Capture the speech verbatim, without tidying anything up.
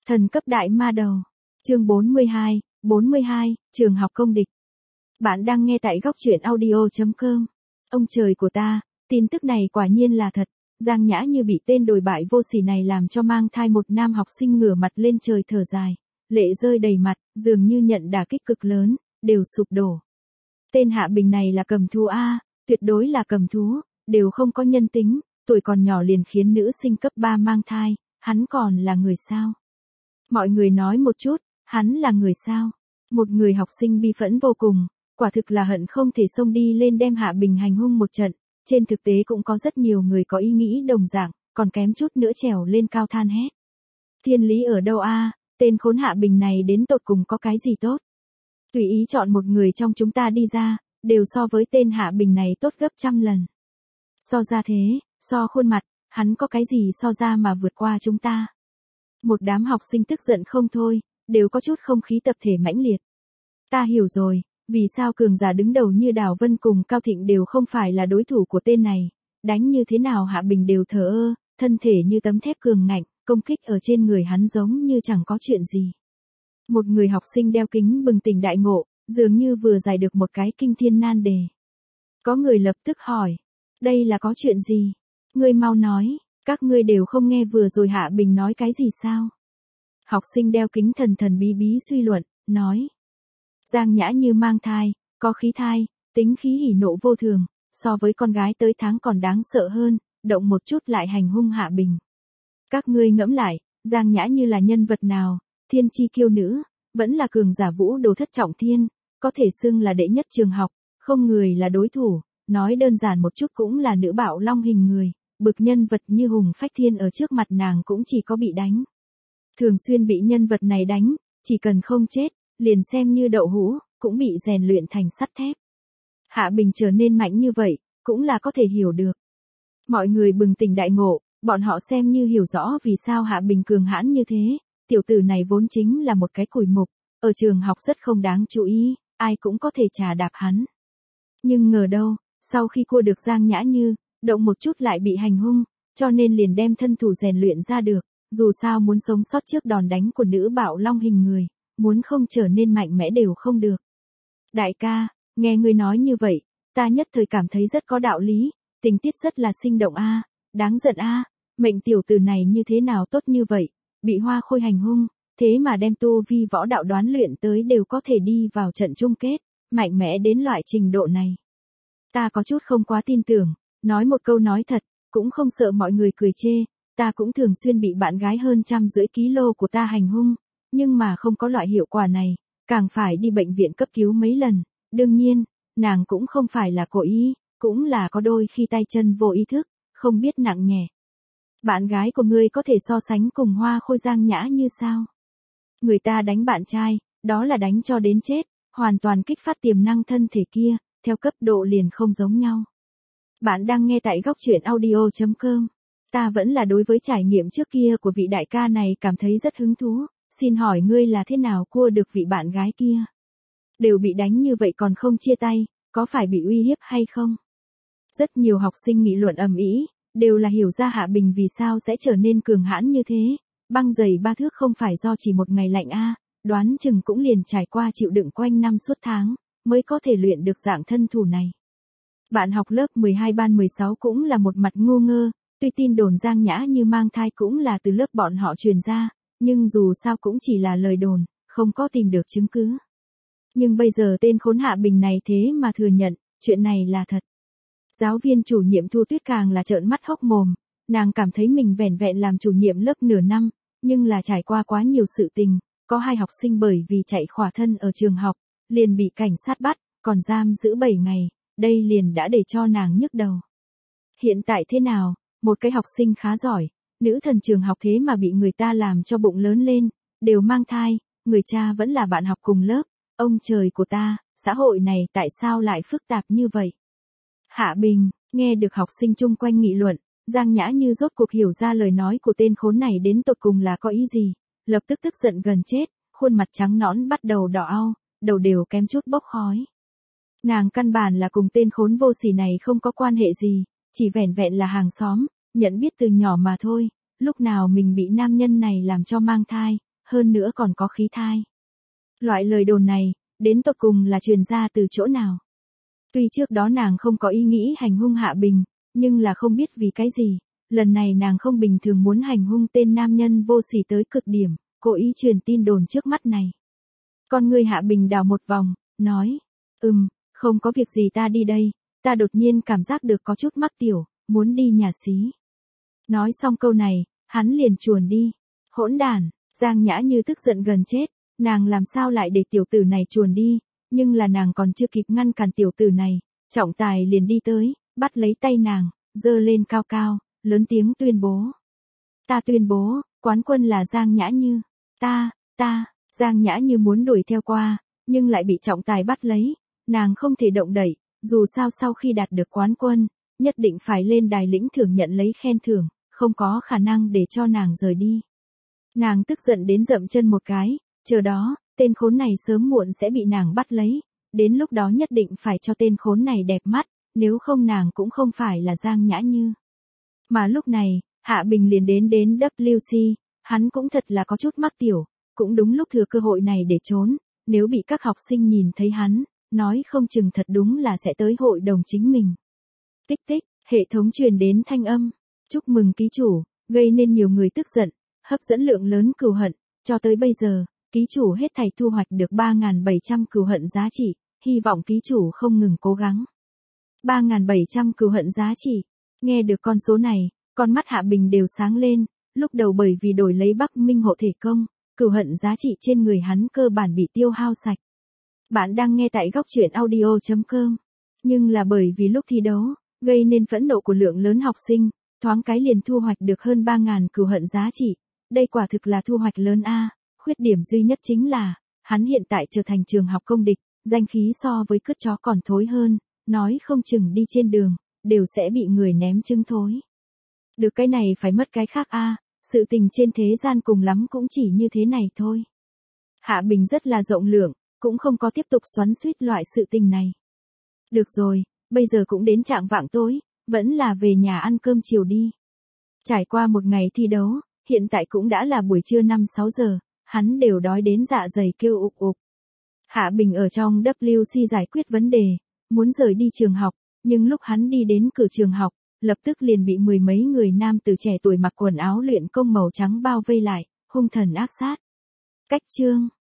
Thần cấp đại ma đầu. Chương bốn mươi hai, bốn mươi hai, trường học công địch. Bạn đang nghe tại góc truyện audio chấm com. Ông trời của ta, tin tức này quả nhiên là thật. Giang Nhã Như bị tên đồi bại vô sỉ này làm cho mang thai một nam học sinh ngửa mặt lên trời thở dài. Lệ rơi đầy mặt, dường như nhận đả kích cực lớn, đều sụp đổ. Tên Hạ Bình này là cầm thú A, tuyệt đối là cầm thú, đều không có nhân tính, tuổi còn nhỏ liền khiến nữ sinh cấp ba mang thai, hắn còn là người sao? Mọi người nói một chút, hắn là người sao? Một người học sinh bi phẫn vô cùng, quả thực là hận không thể xông đi lên đem Hạ Bình hành hung một trận, trên thực tế cũng có rất nhiều người có ý nghĩ đồng dạng, còn kém chút nữa trèo lên cao than hét. Thiên lý ở đâu a? Tên khốn Hạ Bình này đến tột cùng có cái gì tốt? Tùy ý chọn một người trong chúng ta đi ra, đều so với tên Hạ Bình này tốt gấp trăm lần. So ra thế, so khuôn mặt, hắn có cái gì so ra mà vượt qua chúng ta? Một đám học sinh tức giận không thôi, đều có chút không khí tập thể mãnh liệt. Ta hiểu rồi, vì sao cường giả đứng đầu như Đào Vân cùng Cao Thịnh đều không phải là đối thủ của tên này, đánh như thế nào Hạ Bình đều thờ ơ, thân thể như tấm thép cường ngạnh, công kích ở trên người hắn giống như chẳng có chuyện gì. Một người học sinh đeo kính bừng tỉnh đại ngộ, dường như vừa giải được một cái kinh thiên nan đề. Có người lập tức hỏi, đây là có chuyện gì? Ngươi mau nói, các ngươi đều không nghe vừa rồi Hạ Bình nói cái gì sao? Học sinh đeo kính thần thần bí bí suy luận, nói. Giang Nhã Như mang thai, có khí thai, tính khí hỉ nộ vô thường, so với con gái tới tháng còn đáng sợ hơn, động một chút lại hành hung Hạ Bình. Các ngươi ngẫm lại, Giang Nhã Như là nhân vật nào, thiên chi kiêu nữ, vẫn là cường giả vũ đồ thất trọng thiên, có thể xưng là đệ nhất trường học, không người là đối thủ, nói đơn giản một chút cũng là nữ bạo long hình người, bực nhân vật như Hùng Phách Thiên ở trước mặt nàng cũng chỉ có bị đánh. Thường xuyên bị nhân vật này đánh, chỉ cần không chết, liền xem như đậu hũ, cũng bị rèn luyện thành sắt thép. Hạ Bình trở nên mạnh như vậy, cũng là có thể hiểu được. Mọi người bừng tỉnh đại ngộ, bọn họ xem như hiểu rõ vì sao Hạ Bình cường hãn như thế, tiểu tử này vốn chính là một cái cùi mục, ở trường học rất không đáng chú ý, ai cũng có thể trà đạp hắn. Nhưng ngờ đâu, sau khi cua được Giang Nhã Như, động một chút lại bị hành hung, cho nên liền đem thân thủ rèn luyện ra được, dù sao muốn sống sót trước đòn đánh của nữ bạo long hình người, muốn không trở nên mạnh mẽ đều không được. Đại ca, nghe ngươi nói như vậy, ta nhất thời cảm thấy rất có đạo lý, tình tiết rất là sinh động a, đáng giận a, mệnh tiểu tử này như thế nào tốt như vậy, bị Hoa Khôi hành hung, thế mà đem tu vi võ đạo đoán luyện tới đều có thể đi vào trận chung kết, mạnh mẽ đến loại trình độ này. Ta có chút không quá tin tưởng, nói một câu nói thật, cũng không sợ mọi người cười chê, ta cũng thường xuyên bị bạn gái hơn trăm rưỡi ký-lô của ta hành hung, nhưng mà không có loại hiệu quả này, càng phải đi bệnh viện cấp cứu mấy lần, đương nhiên, nàng cũng không phải là cố ý, cũng là có đôi khi tay chân vô ý thức, không biết nặng nhẹ. Bạn gái của ngươi có thể so sánh cùng Hoa Khôi Giang Nhã Như sao? Người ta đánh bạn trai, đó là đánh cho đến chết, hoàn toàn kích phát tiềm năng thân thể kia, theo cấp độ liền không giống nhau. Bạn đang nghe tại góc truyện audio chấm com. Ta vẫn là đối với trải nghiệm trước kia của vị đại ca này cảm thấy rất hứng thú, xin hỏi ngươi là thế nào cua được vị bạn gái kia? Đều bị đánh như vậy còn không chia tay, có phải bị uy hiếp hay không? Rất nhiều học sinh nghị luận ầm ĩ, đều là hiểu ra Hạ Bình vì sao sẽ trở nên cường hãn như thế, băng giày ba thước không phải do chỉ một ngày lạnh a, đoán chừng cũng liền trải qua chịu đựng quanh năm suốt tháng, mới có thể luyện được dạng thân thủ này. Bạn học lớp mười hai ban mười sáu cũng là một mặt ngu ngơ, tuy tin đồn Giang Nhã Như mang thai cũng là từ lớp bọn họ truyền ra, nhưng dù sao cũng chỉ là lời đồn, không có tìm được chứng cứ. Nhưng bây giờ tên khốn Hạ Bình này thế mà thừa nhận, chuyện này là thật. Giáo viên chủ nhiệm Thu Tuyết càng là trợn mắt hốc mồm, nàng cảm thấy mình vẻn vẹn làm chủ nhiệm lớp nửa năm, nhưng là trải qua quá nhiều sự tình, có hai học sinh bởi vì chạy khỏa thân ở trường học, liền bị cảnh sát bắt, còn giam giữ bảy ngày, đây liền đã để cho nàng nhức đầu. Hiện tại thế nào, một cái học sinh khá giỏi, nữ thần trường học thế mà bị người ta làm cho bụng lớn lên, đều mang thai, người cha vẫn là bạn học cùng lớp, ông trời của ta, xã hội này tại sao lại phức tạp như vậy? Hạ Bình, nghe được học sinh chung quanh nghị luận, Giang Nhã Như rốt cuộc hiểu ra lời nói của tên khốn này đến tột cùng là có ý gì, lập tức tức giận gần chết, khuôn mặt trắng nõn bắt đầu đỏ au, đầu đều kém chút bốc khói. Nàng căn bản là cùng tên khốn vô sỉ này không có quan hệ gì, chỉ vẻn vẹn là hàng xóm, nhận biết từ nhỏ mà thôi, lúc nào mình bị nam nhân này làm cho mang thai, hơn nữa còn có khí thai. Loại lời đồn này, đến tột cùng là truyền ra từ chỗ nào? Tuy trước đó nàng không có ý nghĩ hành hung Hạ Bình, nhưng là không biết vì cái gì, lần này nàng không bình thường muốn hành hung tên nam nhân vô sỉ tới cực điểm, cố ý truyền tin đồn trước mắt này. Con người Hạ Bình đảo một vòng, nói, ừm, không có việc gì ta đi đây, ta đột nhiên cảm giác được có chút mắc tiểu, muốn đi nhà xí. Nói xong câu này, hắn liền chuồn đi. Hỗn đản, Giang Nhã Như tức giận gần chết, nàng làm sao lại để tiểu tử này chuồn đi, nhưng là nàng còn chưa kịp ngăn cản tiểu tử này, trọng tài liền đi tới, bắt lấy tay nàng, giơ lên cao cao, lớn tiếng tuyên bố. Ta tuyên bố, quán quân là Giang Nhã Như. Ta, ta, Giang Nhã Như muốn đuổi theo qua, nhưng lại bị trọng tài bắt lấy, nàng không thể động đậy, dù sao sau khi đạt được quán quân, nhất định phải lên đài lĩnh thưởng nhận lấy khen thưởng, không có khả năng để cho nàng rời đi. Nàng tức giận đến dậm chân một cái, chờ đó, tên khốn này sớm muộn sẽ bị nàng bắt lấy, đến lúc đó nhất định phải cho tên khốn này đẹp mắt, nếu không nàng cũng không phải là Giang Nhã Như. Mà lúc này, Hạ Bình liền đến đến W C, hắn cũng thật là có chút mắc tiểu, cũng đúng lúc thừa cơ hội này để trốn, nếu bị các học sinh nhìn thấy hắn, nói không chừng thật đúng là sẽ tới hội đồng chính mình. Tích tích, hệ thống truyền đến thanh âm, chúc mừng ký chủ, gây nên nhiều người tức giận, hấp dẫn lượng lớn cừu hận, cho tới bây giờ, ký chủ hết thảy thu hoạch được ba nghìn bảy trăm cừu hận giá trị, hy vọng ký chủ không ngừng cố gắng. ba nghìn bảy trăm cừu hận giá trị, nghe được con số này, con mắt Hạ Bình đều sáng lên, lúc đầu bởi vì đổi lấy Bắc Minh hộ thể công, cừu hận giá trị trên người hắn cơ bản bị tiêu hao sạch. Bạn đang nghe tại góc truyện audio chấm com, nhưng là bởi vì lúc thi đấu, gây nên phẫn nộ của lượng lớn học sinh, thoáng cái liền thu hoạch được hơn ba nghìn cừu hận giá trị, đây quả thực là thu hoạch lớn a. Khuyết điểm duy nhất chính là, hắn hiện tại trở thành trường học công địch, danh khí so với cứt chó còn thối hơn, nói không chừng đi trên đường, đều sẽ bị người ném trứng thối. Được cái này phải mất cái khác a, sự tình trên thế gian cùng lắm cũng chỉ như thế này thôi. Hạ Bình rất là rộng lượng, cũng không có tiếp tục xoắn xuýt loại sự tình này. Được rồi, bây giờ cũng đến trạng vạng tối, vẫn là về nhà ăn cơm chiều đi. Trải qua một ngày thi đấu, hiện tại cũng đã là buổi trưa năm sáu giờ, hắn đều đói đến dạ dày kêu ục ục. Hạ Bình ở trong W C giải quyết vấn đề, muốn rời đi trường học, nhưng lúc hắn đi đến cửa trường học, lập tức liền bị mười mấy người nam từ trẻ tuổi mặc quần áo luyện công màu trắng bao vây lại, hung thần ác sát. Cách chương